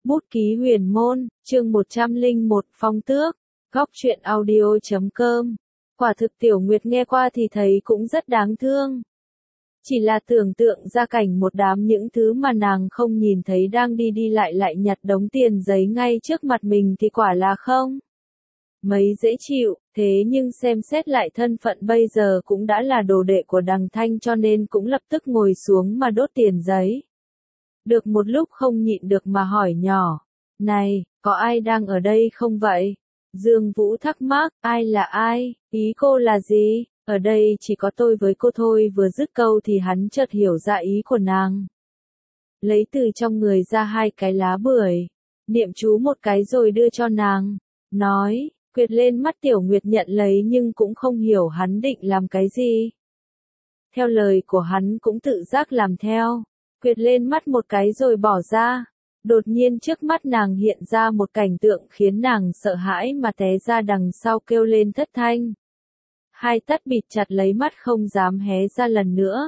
Bút ký huyền môn, chương 101 phong tước, góc truyện audio.com. Quả thực Tiểu Nguyệt nghe qua thì thấy cũng rất đáng thương. Chỉ là tưởng tượng ra cảnh một đám những thứ mà nàng không nhìn thấy đang đi lại nhặt đống tiền giấy ngay trước mặt mình thì quả là không mấy dễ chịu, thế nhưng xem xét lại thân phận bây giờ cũng đã là đồ đệ của Đằng Thanh cho nên cũng lập tức ngồi xuống mà đốt tiền giấy. Được một lúc không nhịn được mà hỏi nhỏ, này, có ai đang ở đây không vậy? Dương Vũ thắc mắc, ai là ai, ý cô là gì? Ở đây chỉ có tôi với cô thôi. Vừa dứt câu thì hắn chợt hiểu ra ý của nàng. Lấy từ trong người ra 2 cái lá bưởi, niệm chú một cái rồi đưa cho nàng, nói, quệt lên mắt. Tiểu Nguyệt nhận lấy nhưng cũng không hiểu hắn định làm cái gì. Theo lời của hắn cũng tự giác làm theo, quệt lên mắt một cái rồi bỏ ra. Đột nhiên trước mắt nàng hiện ra một cảnh tượng khiến nàng sợ hãi mà té ra đằng sau kêu lên thất thanh. 2 tát bịt chặt lấy mắt không dám hé ra lần nữa.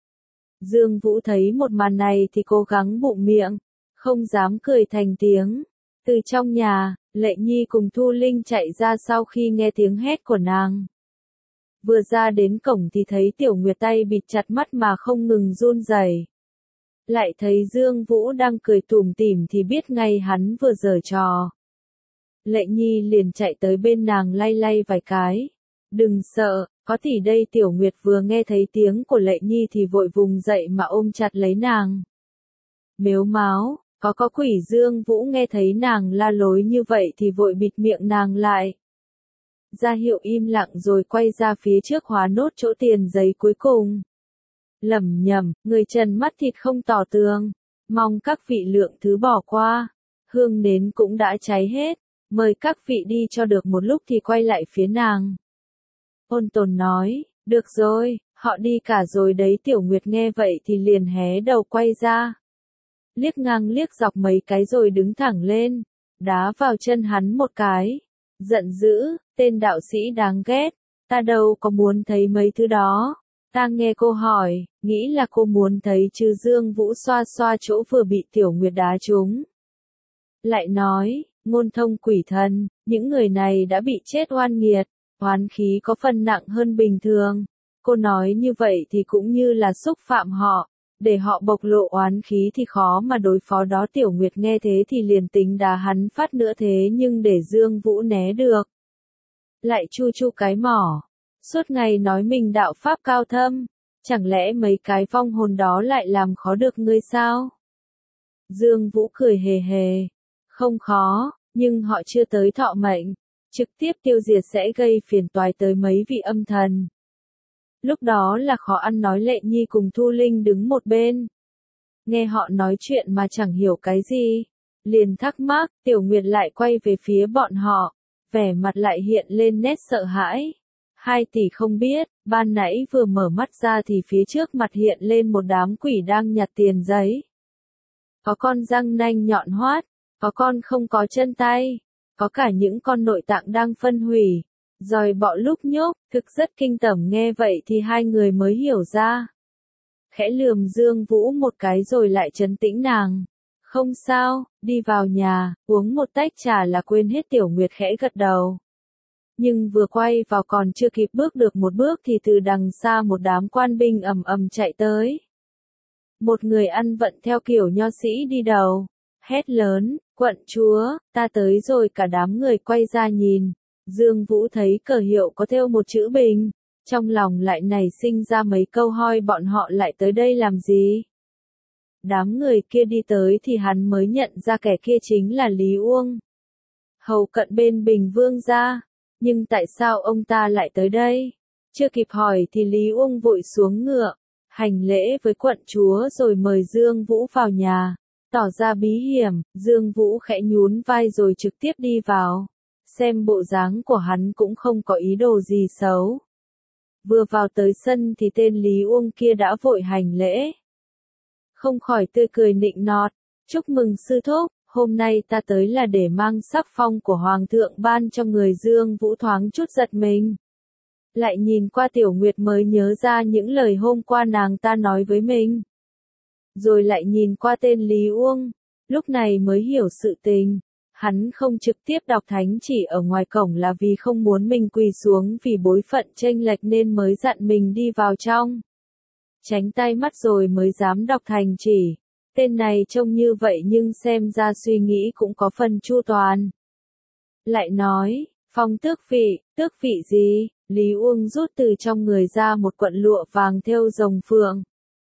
Dương Vũ thấy một màn này thì cố gắng bụng miệng, không dám cười thành tiếng. Từ trong nhà, Lệ Nhi cùng Thu Linh chạy ra sau khi nghe tiếng hét của nàng. Vừa ra đến cổng thì thấy Tiểu Nguyệt tay bịt chặt mắt mà không ngừng run rẩy. Lại thấy Dương Vũ đang cười tủm tỉm thì biết ngay hắn vừa giở trò. Lệ Nhi liền chạy tới bên nàng lay vài cái. Đừng sợ, có tỷ đây. Tiểu Nguyệt vừa nghe thấy tiếng của Lệ Nhi thì vội vùng dậy mà ôm chặt lấy nàng. Mếu máo, có quỷ. Dương Vũ nghe thấy nàng la lối như vậy thì vội bịt miệng nàng lại. Ra hiệu im lặng rồi quay ra phía trước hóa nốt chỗ tiền giấy cuối cùng. Lẩm nhẩm, người trần mắt thịt không tỏ tường, mong các vị lượng thứ bỏ qua. Hương nến cũng đã cháy hết, mời các vị đi cho được một lúc. Thì quay lại phía nàng. Ôn Tồn nói, được rồi, họ đi cả rồi đấy. Tiểu Nguyệt nghe vậy thì liền hé đầu quay ra. Liếc ngang liếc dọc mấy cái rồi đứng thẳng lên, đá vào chân hắn một cái. Giận dữ, tên đạo sĩ đáng ghét, ta đâu có muốn thấy mấy thứ đó. Ta nghe cô hỏi, nghĩ là cô muốn thấy chứ. Dương Vũ xoa xoa chỗ vừa bị Tiểu Nguyệt đá trúng. Lại nói, ngôn thông quỷ thần, những người này đã bị chết oan nghiệt, oán khí có phần nặng hơn bình thường. Cô nói như vậy thì cũng như là xúc phạm họ, để họ bộc lộ oán khí thì khó mà đối phó đó. Tiểu Nguyệt nghe thế thì liền tính đá hắn phát nữa thế nhưng để Dương Vũ né được. Lại chu cái mỏ. Suốt ngày nói mình đạo pháp cao thâm, chẳng lẽ mấy cái vong hồn đó lại làm khó được ngươi sao? Dương Vũ cười hề hề, không khó, nhưng họ chưa tới thọ mệnh, trực tiếp tiêu diệt sẽ gây phiền toái tới mấy vị âm thần. Lúc đó là khó ăn. Nói Lệ Nhi cùng Thu Linh đứng một bên, nghe họ nói chuyện mà chẳng hiểu cái gì, liền thắc mắc. Tiểu Nguyệt lại quay về phía bọn họ, vẻ mặt lại hiện lên nét sợ hãi. 2 tỷ không biết, ban nãy vừa mở mắt ra thì phía trước mặt hiện lên một đám quỷ đang nhặt tiền giấy. Có con răng nanh nhọn hoắt, có con không có chân tay, có cả những con nội tạng đang phân hủy, rồi bọ lúc nhúc. Thực rất kinh tởm. Nghe vậy thì 2 người mới hiểu ra. Khẽ lườm Dương Vũ một cái rồi lại trấn tĩnh nàng. Không sao, đi vào nhà, uống một tách trà là quên hết. Tiểu Nguyệt khẽ gật đầu. Nhưng vừa quay vào còn chưa kịp bước được một bước thì từ đằng xa một đám quan binh ầm chạy tới. Một người ăn vận theo kiểu nho sĩ đi đầu, hét lớn, quận chúa, ta tới rồi. Cả đám người quay ra nhìn. Dương Vũ thấy cờ hiệu có thêu một chữ bình, trong lòng lại nảy sinh ra mấy câu hỏi bọn họ lại tới đây làm gì. Đám người kia đi tới thì hắn mới nhận ra kẻ kia chính là Lý Uông, hầu cận bên Bình Vương gia. Nhưng tại sao ông ta lại tới đây? Chưa kịp hỏi thì Lý Uông vội xuống ngựa, hành lễ với quận chúa rồi mời Dương Vũ vào nhà, tỏ ra bí hiểm. Dương Vũ khẽ nhún vai rồi trực tiếp đi vào. Xem bộ dáng của hắn cũng không có ý đồ gì xấu. Vừa vào tới sân thì tên Lý Uông kia đã vội hành lễ. Không khỏi tươi cười nịnh nọt, chúc mừng sư thúc, hôm nay ta tới là để mang sắc phong của Hoàng thượng ban cho người. Dương Vũ thoáng chút giật mình. Lại nhìn qua Tiểu Nguyệt mới nhớ ra những lời hôm qua nàng ta nói với mình. Rồi lại nhìn qua tên Lý Uông, lúc này mới hiểu sự tình. Hắn không trực tiếp đọc thánh chỉ ở ngoài cổng là vì không muốn mình quỳ xuống vì bối phận chênh lệch nên mới dặn mình đi vào trong. Tránh tay mắt rồi mới dám đọc thành chỉ. Tên này trông như vậy nhưng xem ra suy nghĩ cũng có phần chu toàn. Lại nói, phong tước vị gì? Lý Uông rút từ trong người ra một cuộn lụa vàng thêu rồng phượng.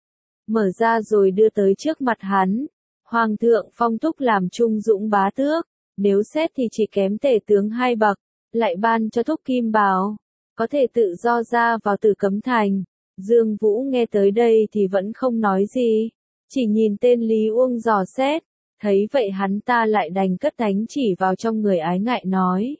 Mở ra rồi đưa tới trước mặt hắn. Hoàng thượng phong Thúc làm trung dũng bá tước, nếu xét thì chỉ kém tể tướng 2 bậc, lại ban cho Thúc kim bào, có thể tự do ra vào Tử Cấm Thành. Dương Vũ nghe tới đây thì vẫn không nói gì, chỉ nhìn tên Lý Uông dò xét, thấy vậy hắn ta lại đành cất thánh chỉ vào trong người ái ngại nói.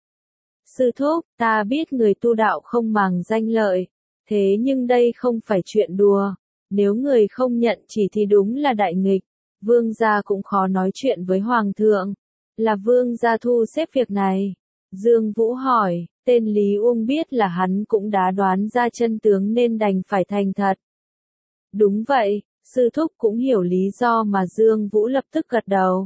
Sư thúc, ta biết người tu đạo không màng danh lợi, thế nhưng đây không phải chuyện đùa, nếu người không nhận chỉ thì đúng là đại nghịch, vương gia cũng khó nói chuyện với hoàng thượng, là vương gia thu xếp việc này. Dương Vũ hỏi, tên Lý Uông biết là hắn cũng đã đoán ra chân tướng nên đành phải thành thật. Đúng vậy, sư thúc cũng hiểu lý do mà Dương Vũ lập tức gật đầu.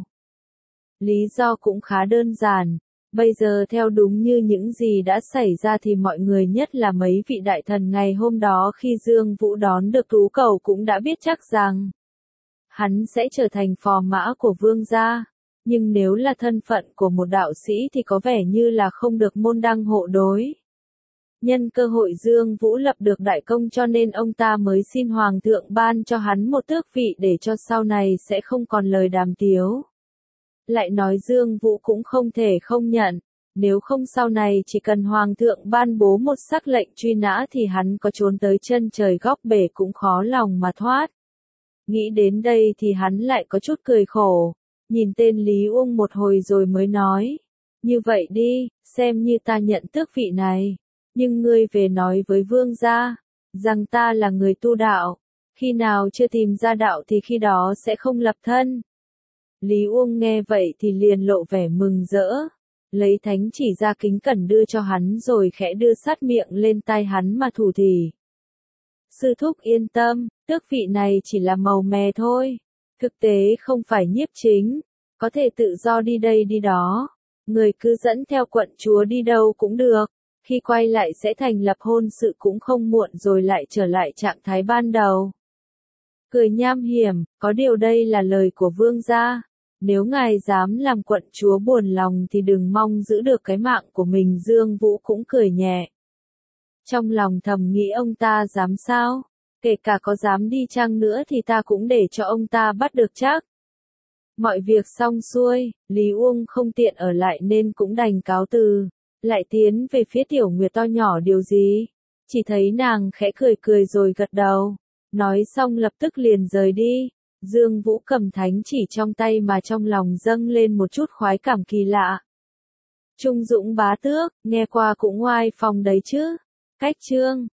Lý do cũng khá đơn giản. Bây giờ theo đúng như những gì đã xảy ra thì mọi người nhất là mấy vị đại thần ngày hôm đó khi Dương Vũ đón được tú cầu cũng đã biết chắc rằng hắn sẽ trở thành phò mã của vương gia. Nhưng nếu là thân phận của một đạo sĩ thì có vẻ như là không được môn đăng hộ đối. Nhân cơ hội Dương Vũ lập được đại công cho nên ông ta mới xin hoàng thượng ban cho hắn một tước vị để cho sau này sẽ không còn lời đàm tiếu. Lại nói Dương Vũ cũng không thể không nhận, nếu không sau này chỉ cần hoàng thượng ban bố một sắc lệnh truy nã thì hắn có trốn tới chân trời góc bể cũng khó lòng mà thoát. Nghĩ đến đây thì hắn lại có chút cười khổ, nhìn tên Lý Uông một hồi rồi mới nói, như vậy đi, xem như ta nhận tước vị này, nhưng ngươi về nói với vương gia, rằng ta là người tu đạo, khi nào chưa tìm ra đạo thì khi đó sẽ không lập thân. Lý Uông nghe vậy thì liền lộ vẻ mừng rỡ, lấy thánh chỉ ra kính cẩn đưa cho hắn rồi khẽ đưa sát miệng lên tai hắn mà thủ thỉ. Sư thúc yên tâm, tước vị này chỉ là màu mè thôi, thực tế không phải nhiếp chính, có thể tự do đi đây đi đó, người cứ dẫn theo quận chúa đi đâu cũng được, khi quay lại sẽ thành lập hôn sự cũng không muộn rồi lại trở lại trạng thái ban đầu. Cười nham hiểm, có điều đây là lời của vương gia. Nếu ngài dám làm quận chúa buồn lòng thì đừng mong giữ được cái mạng của mình. Dương Vũ cũng cười nhẹ. Trong lòng thầm nghĩ ông ta dám sao? Kể cả có dám đi chăng nữa thì ta cũng để cho ông ta bắt được chắc. Mọi việc xong xuôi, Lý Uông không tiện ở lại nên cũng đành cáo từ, lại tiến về phía Tiểu Nguyệt to nhỏ điều gì. Chỉ thấy nàng khẽ cười cười rồi gật đầu, nói xong lập tức liền rời đi. Dương Vũ cầm thánh chỉ trong tay mà trong lòng dâng lên một chút khoái cảm kỳ lạ. Trung dũng bá tước, nghe qua cũng oai phong đấy chứ. Cách chương